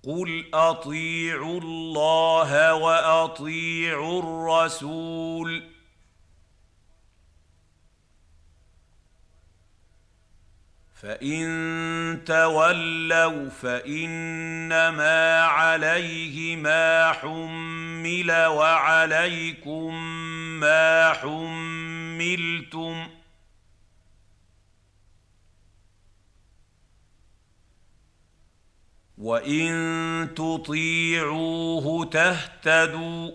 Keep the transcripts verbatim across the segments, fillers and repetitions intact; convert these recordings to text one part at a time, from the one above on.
قُلْ أَطِيعُوا اللَّهَ وَأَطِيعُوا الرَّسُولَ ۖ فَإِن تَوَلَّوْا فَإِنَّمَا عَلَيْهِ مَا حُمِّلَ وَعَلَيْكُم مَّا حُمِّلْتُمْ ۖ وَإِن تُطِيعُوهُ تَهْتَدُوا ۚ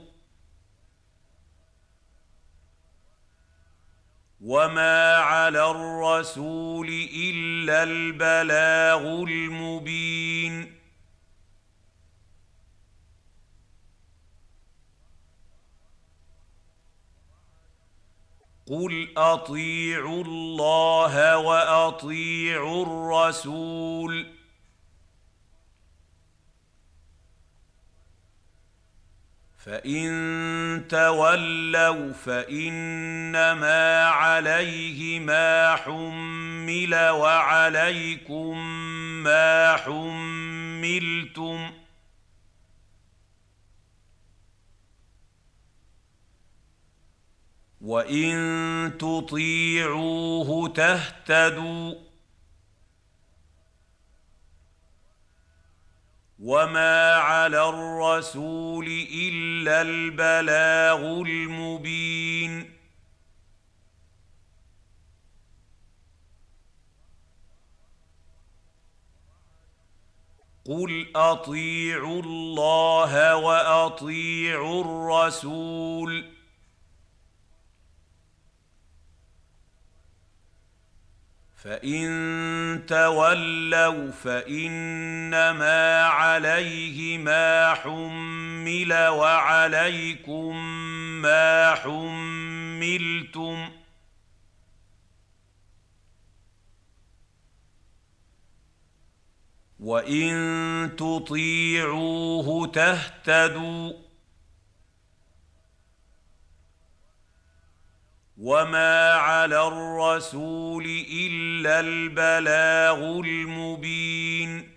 وَمَا عَلَى الرَّسُولِ إِلَّا الْبَلَاغُ الْمُبِينُ قُلْ أَطِيعُوا اللَّهَ وَأَطِيعُوا الرَّسُولَ ۖ فَإِن تَوَلَّوْا فَإِنَّمَا عَلَيْهِ مَا حُمِّلَ وَعَلَيْكُم مَّا حُمِّلْتُمْ ۖ وَإِن تُطِيعُوهُ تَهْتَدُوا ۚ وَمَا عَلَى الرَّسُولِ إِلَّا الْبَلَاغُ الْمُبِينُ قُلْ أَطِيعُوا اللَّهَ وَأَطِيعُوا الرَّسُولَ ۖ فَإِن تَوَلَّوْا فَإِنَّمَا عَلَيْهِ مَا حُمِّلَ وَعَلَيْكُم مَّا حُمِّلْتُمْ ۖ وَإِن تُطِيعُوهُ تَهْتَدُوا ۚ وَمَا عَلَى الرَّسُولِ إِلَّا الْبَلَاغُ الْمُبِينُ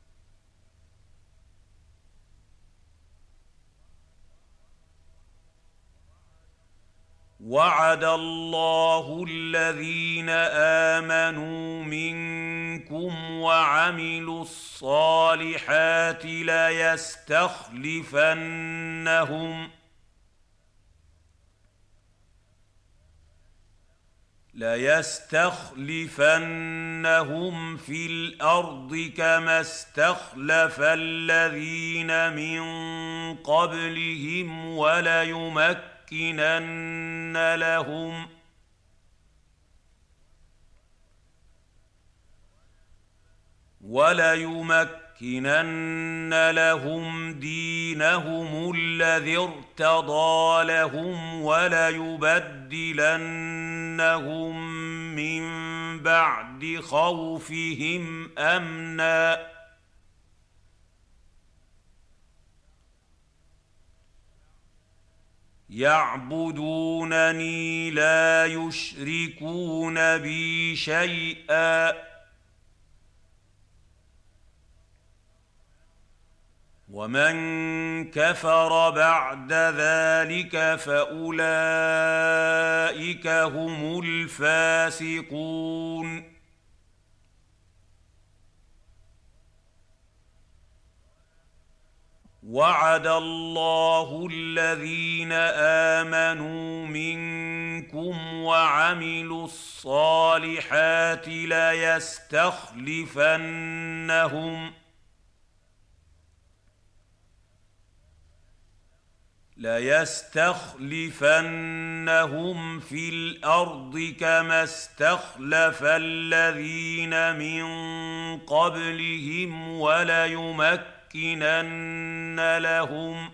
وَعَدَ اللَّهُ الَّذِينَ آمَنُوا مِنكُمْ وَعَمِلُوا الصَّالِحَاتِ لَيَسْتَخْلِفَنَّهُمْ لَيَسْتَخْلِفَنَّهُمْ فِي الْأَرْضِ كَمَا اسْتَخْلَفَ الَّذِينَ مِن قَبْلِهِمْ وَلَيُمَكِّنَنَّ لَهُمْ وَلَيُمَكِّنَنَّ لَهُمْ دِينَهُمُ الَّذِي ارْتَضَىٰ لَهُمْ وَلَيُبَدِّلَنَّهُم مِّن بَعْدِ خَوْفِهِمْ أَمْنًا ۚ يَعْبُدُونَنِي لَا يُشْرِكُونَ بِي شَيْئًا ۚ وَمَن كَفَرَ بَعْدَ ذَٰلِكَ فَأُولَٰئِكَ هُمُ الْفَاسِقُونَ وَعَدَ اللَّهُ الَّذِينَ آمَنُوا مِنكُمْ وَعَمِلُوا الصَّالِحَاتِ لَيَسْتَخْلِفَنَّهُمْ لَيَسْتَخْلِفَنَّهُمْ فِي الْأَرْضِ كَمَا اسْتَخْلَفَ الَّذِينَ مِن قَبْلِهِمْ وَلَيُمَكِّنَنَّ لَهُمْ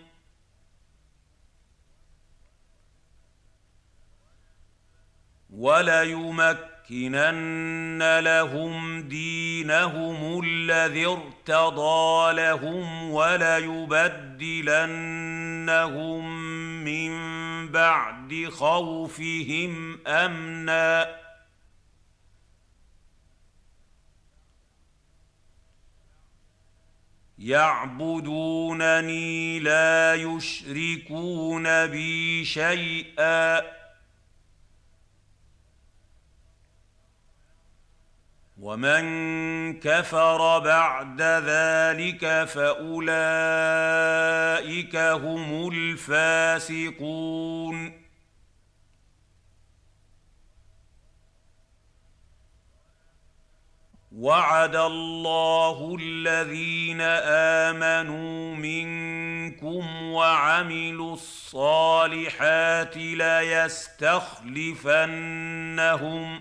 وَلَيُمَكِّنَنَّ لَهُمْ دِينَهُمُ الَّذِي ارْتَضَىٰ لَهُمْ وَلَيُبَدِّلَنَّهُم مِّن بَعْدِ خَوْفِهِمْ أَمْنًا ۚ يعبدونني لا يشركون بي شيئا ومن كفر بعد ذلك فأولئك هم الفاسقون وعد الله الذين آمنوا منكم وعملوا الصالحات ليستخلفنهم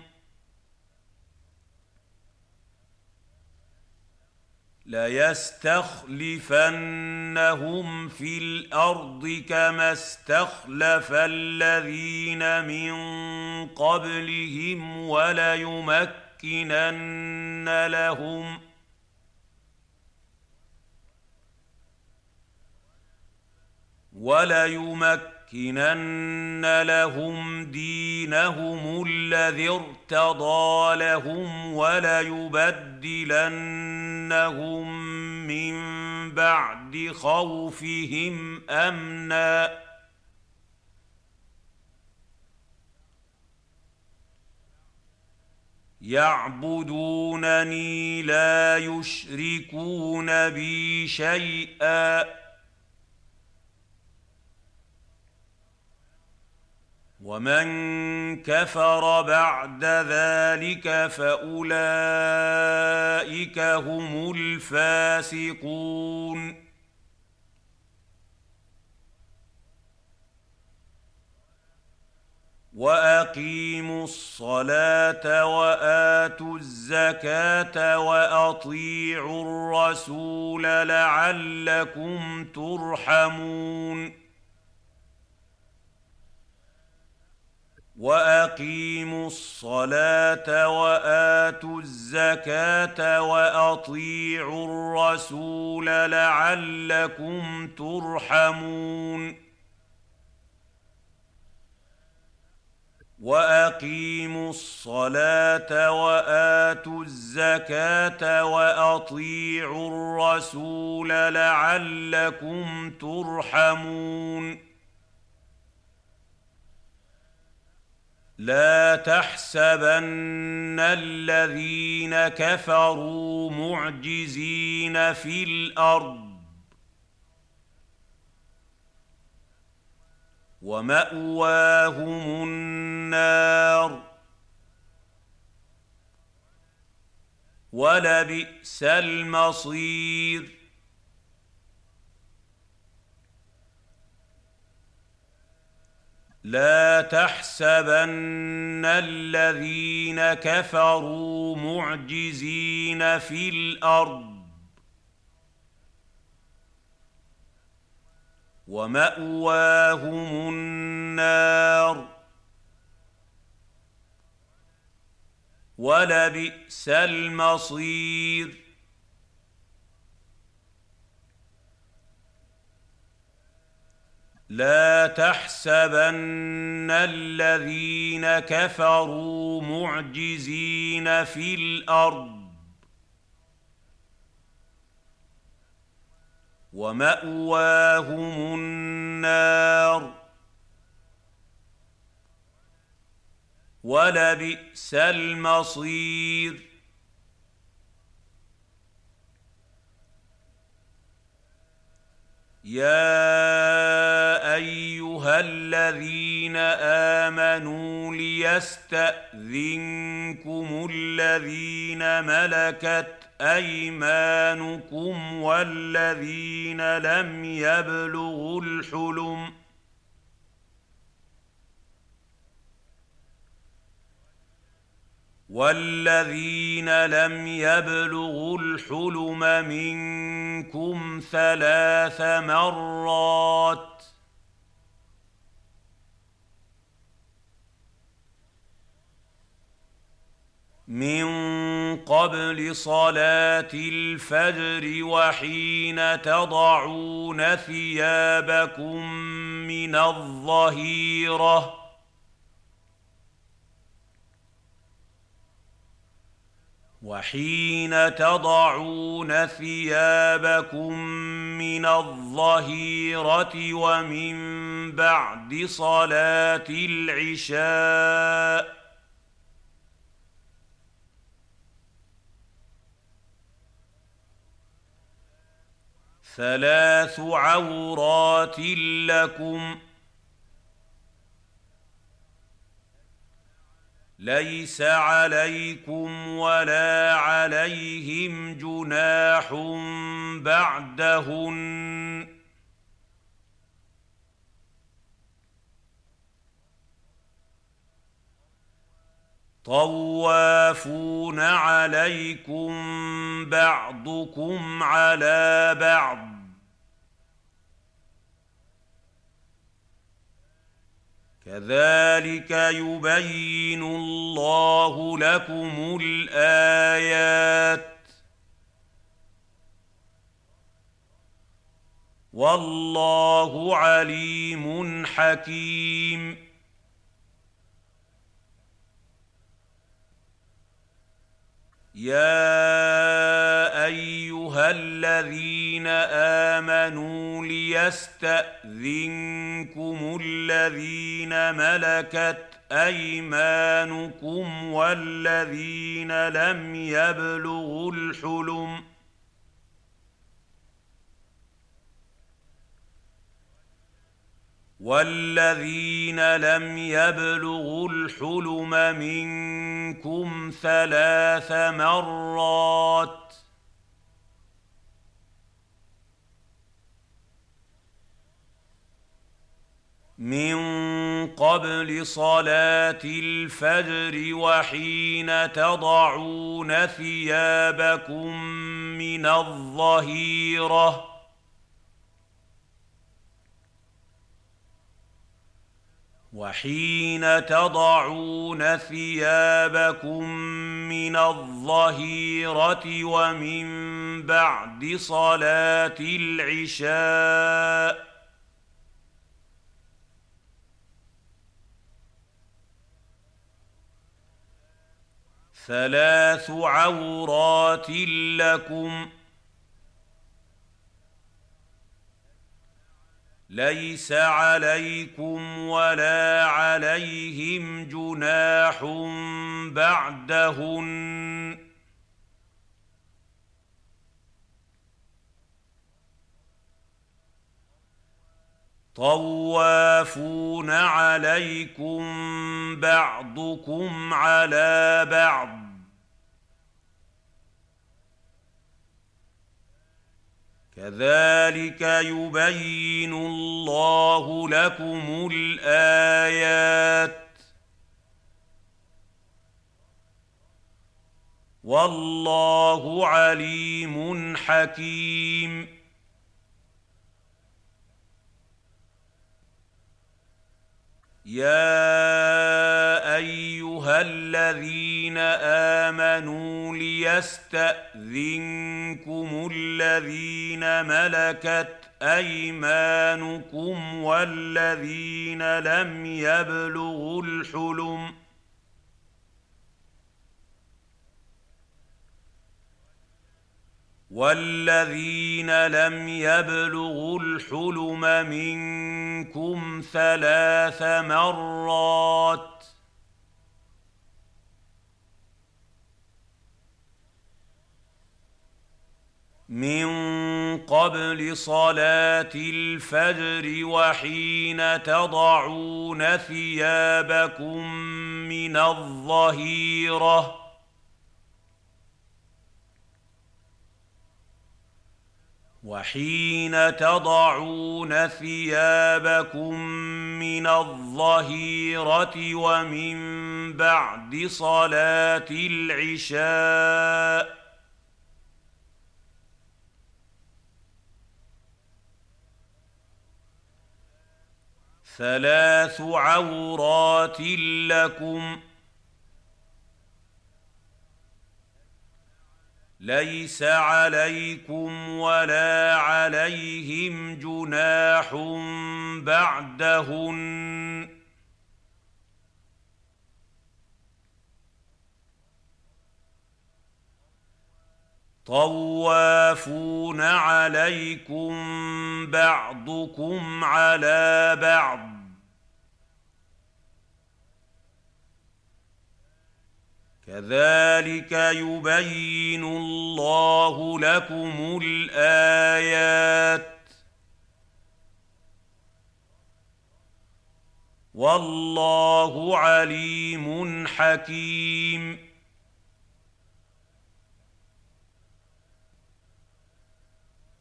ليستخلفنهم في الأرض كما استخلف الذين من قبلهم وليمكنن لهم وليمكنن لهم دينهم الذي ارتضى لهم وليبدلنهم من بعد خوفهم أمنا يعبدونني لا يشركون بي شيئا ومن كفر بعد ذلك فأولئك هم الفاسقون وأقيموا الصلاة وآتوا الزكاة وأطيعوا الرسول لعلكم ترحمون وأقيموا الصلاة وآتوا الزكاة وأطيعوا الرسول لعلكم ترحمون وأقيموا الصلاة وآتوا الزكاة وأطيعوا الرسول لعلكم ترحمون لا تحسبن الذين كفروا معجزين في الأرض ومأواهم النار ولبئس المصير لا تحسبن الذين كفروا معجزين في الأرض ومأواهم النار ولبئس المصير لا تحسبن الذين كفروا معجزين في الأرض ومأواهم النار ولبئس المصير يا أيها الذين آمنوا ليستأذنكم الذين ملكت أيمانكم والذين لم يبلغوا الحلم والذين لم يبلغوا الحلم منكم ثلاث مرات من قبل صلاة الفجر وحين تضعون ثيابكم من الظهيرة وحين تضعون ثيابكم من الظهيرة ومن بعد صلاة العشاء ثلاث عورات لكم ليس عليكم ولا عليهم جناح بعدهن طوافون عليكم بعضكم على بعض كذلك يبين الله لكم الآيات والله عليم حكيم يا أيها الذين آمنوا ليستأذنكم الذين ملكت أيمانكم والذين لم يبلغوا الحلم والذين لم يبلغوا الحلم منكم ثلاث مرات من قبل صلاة الفجر وحين تضعون ثيابكم من الظهيرة وحين تضعون ثيابكم من الظهيرة ومن بعد صلاة العشاء ثلاث عورات لكم ليس عليكم ولا عليهم جناح بعدهن طوافون عليكم بعضكم على بعض كذلك يبين الله لكم الآيات والله عليم حكيم يا أيها الذين آمنوا ليستأذنكم الذين ملكت أيمانكم والذين لم يبلغوا الحلم والذين لم يبلغوا الحلم منكم ثلاث مرات من قبل صلاة الفجر وحين تضعون ثيابكم من الظهيرة وحين تضعون ثيابكم من الظهيرة ومن بعد صلاة العشاء ثلاث عورات لكم ليس عليكم ولا عليهم جناح بعدهن طوافون عليكم بعضكم على بعض كذلك يبين الله لكم الآيات والله عليم حكيم